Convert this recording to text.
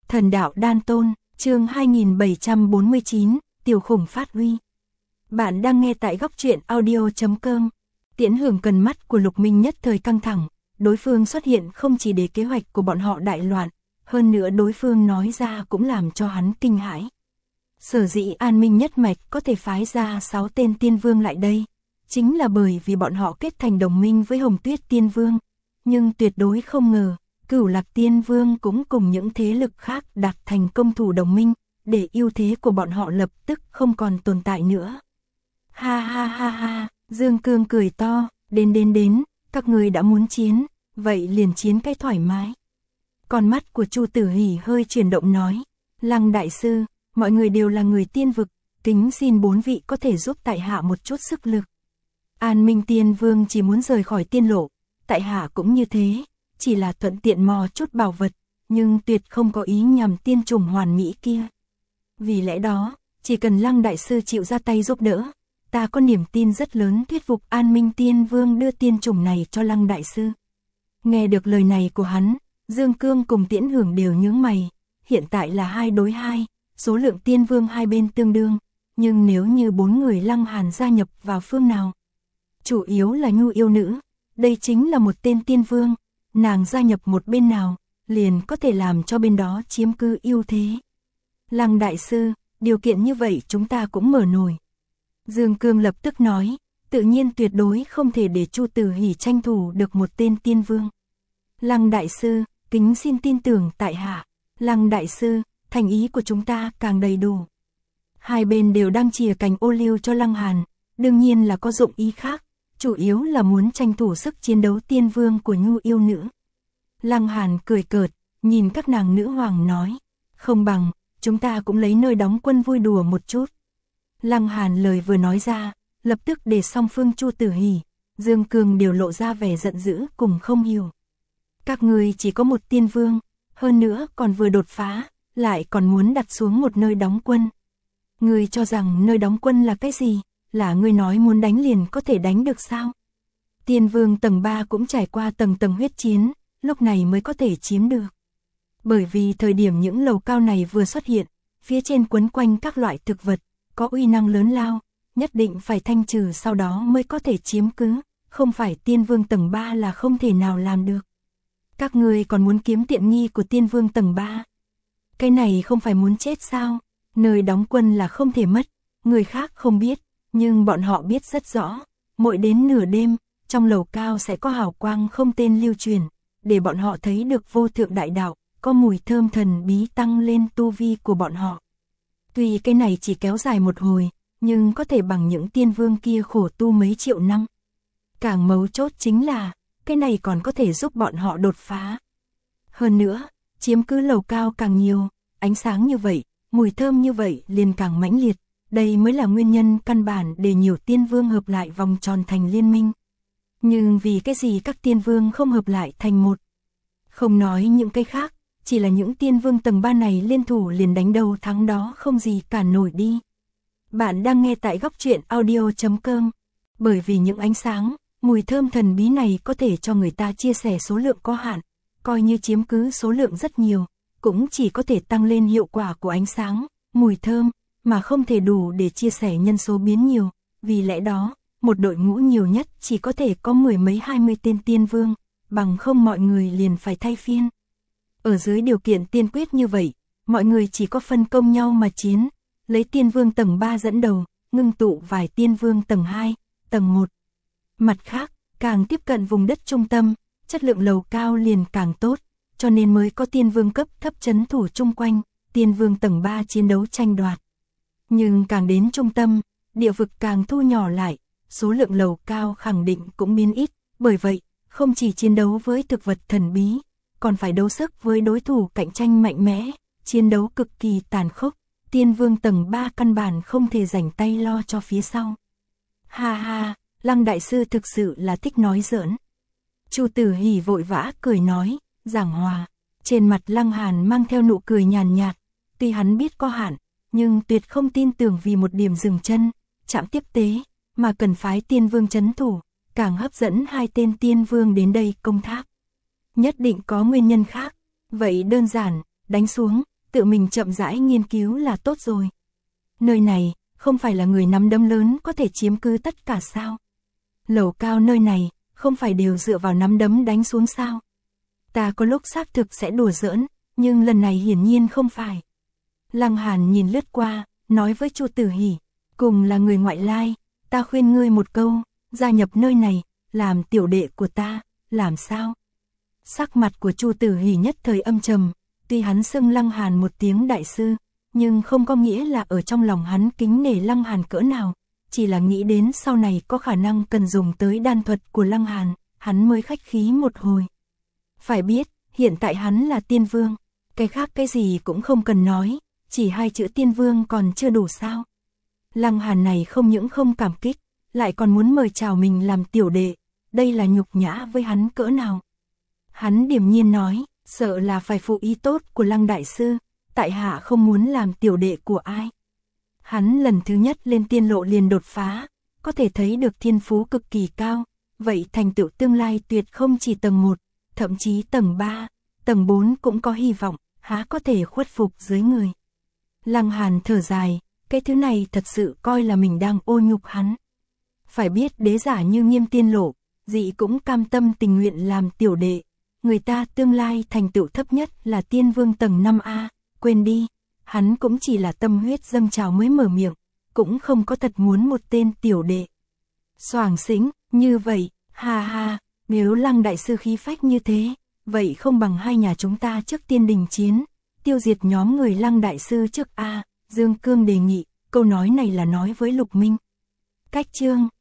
Thần đạo đan tôn, chương 2749, tiểu khủng phát huy. Bạn đang nghe tại góc truyện audio.com. Tiễn Hưởng cần mắt của Lục Minh nhất thời căng thẳng, đối phương xuất hiện không chỉ để kế hoạch của bọn họ đại loạn, hơn nữa đối phương nói ra cũng làm cho hắn kinh hãi. Sở dĩ An Minh nhất mạch có thể phái ra 6 tên tiên vương lại đây, chính là bởi vì bọn họ kết thành đồng minh với Hồng Tuyết Tiên Vương, nhưng tuyệt đối không ngờ, Cửu Lạc Tiên Vương cũng cùng những thế lực khác đạt thành công thủ đồng minh, để ưu thế của bọn họ lập tức không còn tồn tại nữa. Ha ha ha ha, Dương Cương cười to, đến, các người đã muốn chiến, vậy liền chiến cái thoải mái. Con mắt của Chu Tử Hỉ hơi chuyển động nói, Lăng đại sư, mọi người đều là người tiên vực, kính xin 4 vị có thể giúp tại hạ một chút sức lực. An Minh Tiên Vương chỉ muốn rời khỏi tiên lộ, tại hạ cũng như thế, chỉ là thuận tiện mò chút bảo vật, nhưng tuyệt không có ý nhằm tiên trùng hoàn mỹ kia. Vì lẽ đó, chỉ cần Lăng đại sư chịu ra tay giúp đỡ, ta có niềm tin rất lớn thuyết phục An Minh Tiên Vương đưa tiên trùng này cho Lăng đại sư. Nghe được lời này của hắn, Dương Cương cùng Tiễn Hưởng đều nhướng mày, hiện tại là 2 đối 2, số lượng tiên vương hai bên tương đương, nhưng nếu như 4 người Lăng Hàn gia nhập vào phương nào? Chủ yếu là Nhu yêu nữ, đây chính là một tên tiên vương, nàng gia nhập một bên nào, liền có thể làm cho bên đó chiếm cứ ưu thế. Lăng đại sư, điều kiện như vậy chúng ta cũng mở nổi. Dương Cương lập tức nói, tự nhiên tuyệt đối không thể để Chu Tử Hỉ tranh thủ được một tên tiên vương. Lăng đại sư, kính xin tin tưởng tại hạ. Lăng đại sư, thành ý của chúng ta càng đầy đủ. Hai bên đều đang chìa cành ô liu cho Lăng Hàn, đương nhiên là có dụng ý khác, chủ yếu là muốn tranh thủ sức chiến đấu tiên vương của Nhu yêu nữ. Lăng Hàn cười cợt, nhìn các nàng nữ hoàng nói, không bằng, chúng ta cũng lấy nơi đóng quân vui đùa một chút. Lăng Hàn lời vừa nói ra, lập tức để song phương Chu Tử Hỉ, Dương Cương đều lộ ra vẻ giận dữ cùng không hiểu. Các người chỉ có một tiên vương, hơn nữa còn vừa đột phá, lại còn muốn đặt xuống một nơi đóng quân. Người cho rằng nơi đóng quân là cái gì? Là người nói muốn đánh liền có thể đánh được sao? Tiên vương tầng 3 cũng trải qua tầng huyết chiến, lúc này mới có thể chiếm được. Bởi vì thời điểm những lầu cao này vừa xuất hiện, phía trên quấn quanh các loại thực vật, có uy năng lớn lao, nhất định phải thanh trừ sau đó mới có thể chiếm cứ, không phải tiên vương tầng 3 là không thể nào làm được. Các người còn muốn kiếm tiện nghi của tiên vương tầng 3. Cái này không phải muốn chết sao? Nơi đóng quân là không thể mất, người khác không biết, nhưng bọn họ biết rất rõ. Mỗi đến nửa đêm, trong lầu cao sẽ có hào quang không tên lưu truyền, để bọn họ thấy được vô thượng đại đạo, có mùi thơm thần bí tăng lên tu vi của bọn họ. Tuy cái này chỉ kéo dài một hồi, nhưng có thể bằng những tiên vương kia khổ tu mấy triệu năm. Càng mấu chốt chính là, cái này còn có thể giúp bọn họ đột phá. Hơn nữa, chiếm cứ lầu cao càng nhiều, ánh sáng như vậy, mùi thơm như vậy liền càng mãnh liệt, đây mới là nguyên nhân căn bản để nhiều tiên vương hợp lại vòng tròn thành liên minh. Nhưng vì cái gì các tiên vương không hợp lại thành một? Không nói những cái khác, chỉ là những tiên vương tầng 3 này liên thủ liền đánh đầu thắng đó không gì cả nổi đi. Bạn đang nghe tại góc truyện audio.com, bởi vì những ánh sáng, mùi thơm thần bí này có thể cho người ta chia sẻ số lượng có hạn, coi như chiếm cứ số lượng rất nhiều, cũng chỉ có thể tăng lên hiệu quả của ánh sáng, mùi thơm, mà không thể đủ để chia sẻ nhân số biến nhiều, vì lẽ đó, một đội ngũ nhiều nhất chỉ có thể có 10 mấy 20 tên tiên vương, bằng không mọi người liền phải thay phiên. Ở dưới điều kiện tiên quyết như vậy, mọi người chỉ có phân công nhau mà chiến, lấy tiên vương tầng 3 dẫn đầu, ngưng tụ vài tiên vương tầng 2, tầng 1. Mặt khác, càng tiếp cận vùng đất trung tâm, chất lượng lầu cao liền càng tốt, cho nên mới có tiên vương cấp thấp trấn thủ chung quanh, tiên vương tầng 3 chiến đấu tranh đoạt. Nhưng càng đến trung tâm, địa vực càng thu nhỏ lại, số lượng lầu cao khẳng định cũng biến ít, bởi vậy, không chỉ chiến đấu với thực vật thần bí, còn phải đấu sức với đối thủ cạnh tranh mạnh mẽ, chiến đấu cực kỳ tàn khốc, tiên vương tầng 3 căn bản không thể rảnh tay lo cho phía sau. Ha ha, Lăng đại sư thực sự là thích nói giỡn. Chu Tử Hỉ vội vã cười nói, giảng hòa. Trên mặt Lăng Hàn mang theo nụ cười nhàn nhạt, tuy hắn biết có hạn, nhưng tuyệt không tin tưởng vì một điểm dừng chân, chạm tiếp tế, mà cần phái tiên vương trấn thủ, càng hấp dẫn 2 tên tiên vương đến đây công thác. Nhất định có nguyên nhân khác, vậy đơn giản, đánh xuống, tự mình chậm rãi nghiên cứu là tốt rồi. Nơi này, không phải là người nắm đấm lớn có thể chiếm cứ tất cả sao? Lầu cao nơi này, không phải đều dựa vào nắm đấm đánh xuống sao? Ta có lúc xác thực sẽ đùa giỡn, nhưng lần này hiển nhiên không phải. Lăng Hàn nhìn lướt qua, nói với Chu Tử Hỉ, cùng là người ngoại lai, ta khuyên ngươi một câu, gia nhập nơi này, làm tiểu đệ của ta, làm sao? Sắc mặt của Chu Tử Hỉ nhất thời âm trầm, tuy hắn xưng Lăng Hàn một tiếng đại sư, nhưng không có nghĩa là ở trong lòng hắn kính nể Lăng Hàn cỡ nào, chỉ là nghĩ đến sau này có khả năng cần dùng tới đan thuật của Lăng Hàn, hắn mới khách khí một hồi. Phải biết, hiện tại hắn là tiên vương, cái khác cái gì cũng không cần nói, chỉ hai chữ tiên vương còn chưa đủ sao. Lăng Hàn này không những không cảm kích, lại còn muốn mời chào mình làm tiểu đệ, đây là nhục nhã với hắn cỡ nào. Hắn điềm nhiên nói, sợ là phải phụ ý tốt của Lăng đại sư, tại hạ không muốn làm tiểu đệ của ai. Hắn lần thứ nhất lên tiên lộ liền đột phá, có thể thấy được thiên phú cực kỳ cao, vậy thành tựu tương lai tuyệt không chỉ tầng 1, thậm chí tầng 3, tầng 4 cũng có hy vọng, há có thể khuất phục dưới người. Lăng Hàn thở dài, cái thứ này thật sự coi là mình đang ô nhục hắn. Phải biết đế giả như Nghiêm Tiên Lộ, dị cũng cam tâm tình nguyện làm tiểu đệ, người ta tương lai thành tựu thấp nhất là tiên vương tầng 5A, quên đi, hắn cũng chỉ là tâm huyết dâng trào mới mở miệng, cũng không có thật muốn một tên tiểu đệ. Xoàng xĩnh, như vậy, ha ha, nếu Lăng đại sư khí phách như thế, vậy không bằng hai nhà chúng ta trước tiên đình chiến, tiêu diệt nhóm người Lăng đại sư trước A, Dương Cương đề nghị, câu nói này là nói với Lục Minh. Cách chương